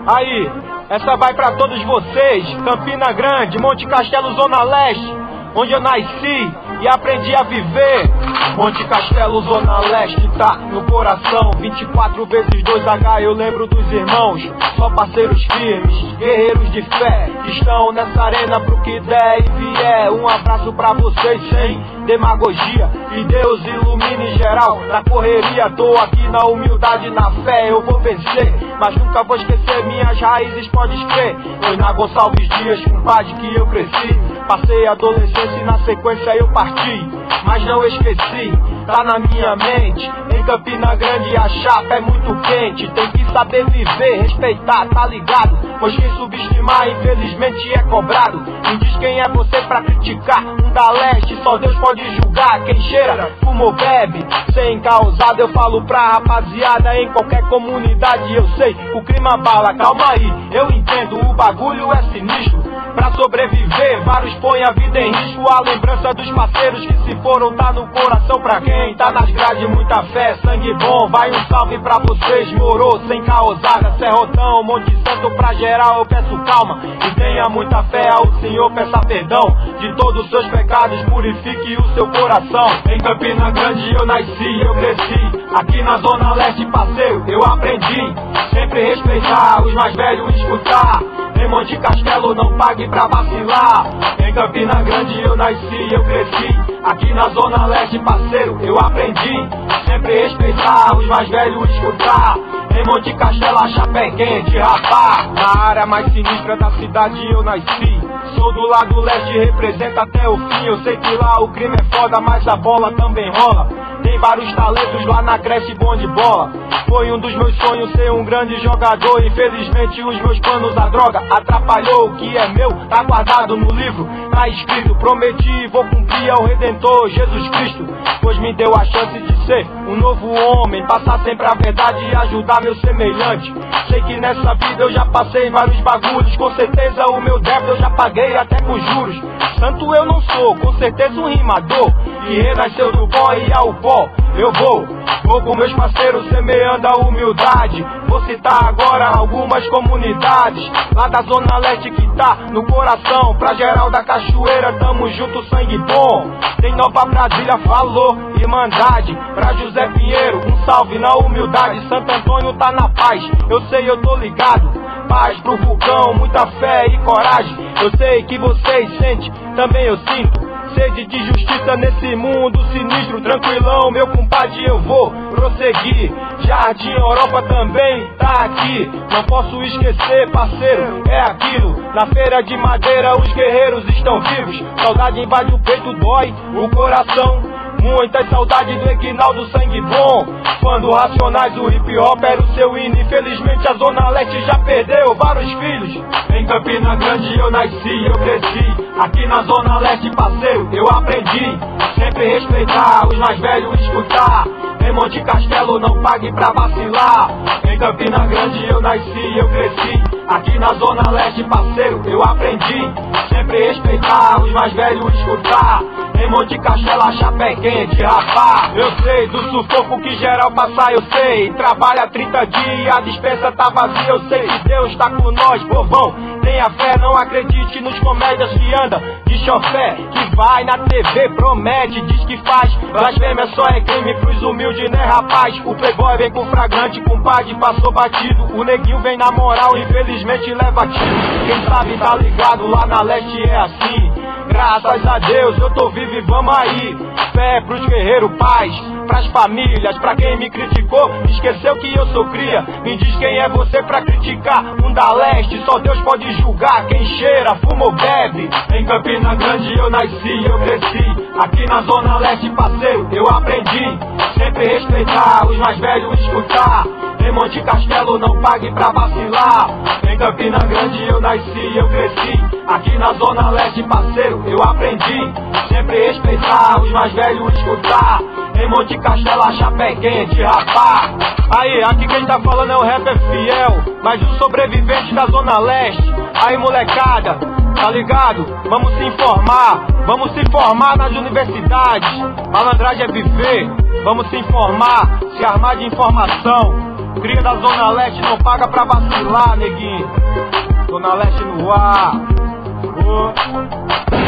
Aí, essa vai pra todos vocês. Campina Grande, Monte Castelo, Zona Leste, onde eu nasci e aprendi a viver. Monte Castelo, Zona Leste, tá no coração. 24 vezes 2H, eu lembro dos irmãos. Só parceiros firmes, guerreiros de fé, que estão nessa arena pro que der e vier. Um abraço pra vocês sem demagogia, e Deus ilumine geral. Na correria, tô aqui na humildade, na fé, eu vou vencer. Mas nunca vou esquecer minhas raízes, pode crer. Foi na Gonçalves Dias, compadre, que eu cresci. Passei a adolescência e na sequência eu parti, mas não esqueci, tá na minha mente. Em Campina Grande a chapa é muito quente. Tem que saber viver, respeitar, tá ligado? Pois quem subestimar infelizmente é cobrado. Me diz quem é você pra criticar. Um da leste, só Deus pode julgar. Quem cheira, fuma ou bebe, sem causado. Eu falo pra rapaziada em qualquer comunidade. Eu sei, o crime abala, calma aí, eu entendo, o bagulho é sinistro. Pra sobreviver, vários põem a vida em risco. A lembrança dos parceiros que se foram tá no coração. Pra quem tá nas grades, muita fé, sangue bom. Vai um salve pra vocês, morou, sem causada. Serrotão, Monte Santo, pra geral eu peço calma. E tenha muita fé ao Senhor, peça perdão de todos os seus pecados, purifique o seu coração. Em Campina Grande eu nasci, eu cresci. Aqui na Zona Leste, parceiro, eu aprendi. Sempre respeitar os mais velhos, escutar. Em Monte Castelo não pague pra vacilar. Em Campina Grande eu nasci, eu cresci. Aqui na Zona Leste, parceiro, eu aprendi. Sempre respeitar os mais velhos, escutar. Em Monte Castelo a chapa é quente, rapá. Na área mais sinistra da cidade eu nasci. Sou do lado leste, representa até o fim. Eu sei que lá o crime é foda, mas a bola também rola. Tem vários talentos lá na creche, bom de bola. Foi um dos meus sonhos ser um grande jogador. Infelizmente os meus planos, a droga atrapalhou. O que é meu tá guardado no livro, tá escrito. Prometi e vou cumprir ao Redentor Jesus Cristo, pois me deu a chance de ser um novo homem. Passar sempre a verdade e ajudar meu semelhante. Sei que nessa vida eu já passei vários bagulhos. Com certeza o meu débito eu já paguei até com juros. Santo eu não sou, com certeza um rimador, que renasceu do pó e ao pó eu vou com meus parceiros semeando a humildade. Vou citar agora algumas comunidades lá da Zona Leste que tá no coração. Pra geral da Cachoeira, tamo junto, sangue bom. Tem Nova Brasília, falou, Irmandade. Pra José Pinheiro, um salve na humildade. Santo Antônio tá na paz, eu sei, eu tô ligado. Paz pro vulcão, muita fé e coragem. Eu sei que vocês sentem, também eu sinto. Sede de justiça nesse mundo sinistro. Tranquilão, meu compadre, eu vou prosseguir. Jardim Europa também tá aqui. Não posso esquecer, parceiro, é aquilo. Na feira de madeira os guerreiros estão vivos. Saudade invade o peito, dói o coração. Muitas saudades do Eguinaldo, sangue bom. Quando Racionais, o hip hop era o seu hino. Infelizmente a Zona Leste já perdeu vários filhos. Em Campina Grande eu nasci, eu cresci. Aqui na Zona Leste, parceiro, eu aprendi. Sempre respeitar os mais velhos, escutar. Em Monte Castelo não pague pra vacilar. Em Campina Grande eu nasci, eu cresci. Aqui na Zona Leste, parceiro, eu aprendi. Sempre respeitar os mais velhos, escutar. Em Monte Castelo a chapa é quente, rapá. Eu sei do sufoco que geral passa, eu sei. Trabalha 30 dias, a dispensa tá vazia. Eu sei que Deus tá com nós, povão. Tenha fé, não acredite nos comédias que anda de chofé, que vai na TV, promete, diz que faz. Blasfêmia só é crime pros humildes, né, rapaz? O playboy vem com flagrante, compadre, passou batido. O neguinho vem na moral, infelizmente leva tiro. Quem sabe tá ligado, lá na leste é assim. Graças a Deus eu tô vivo e vamos aí. Fé pros guerreiros, paz pras famílias. Pra quem me criticou, esqueceu que eu sou cria. Me diz quem é você pra criticar. Um da leste, só Deus pode julgar. Quem cheira, fuma ou bebe. Em Campina Grande eu nasci, eu cresci. Aqui na Zona Leste, parceiro, eu aprendi. Sempre respeitar os mais velhos, escutar. Em Monte Castelo não pague pra vacilar. Em Campina Grande eu nasci, eu cresci. Aqui na Zona Leste, parceiro, eu aprendi. Sempre respeitar os mais velhos, escutar. Em Monte Castelo a chapa é quente, rapá. Aí, aqui quem tá falando é o rapper fiel, mais um sobrevivente da Zona Leste. Aí, molecada, tá ligado? Vamos se informar nas universidades. Malandragem é viver, vamos se informar, se armar de informação. Cria da Zona Leste não paga pra vacilar, neguinho. Zona Leste no ar.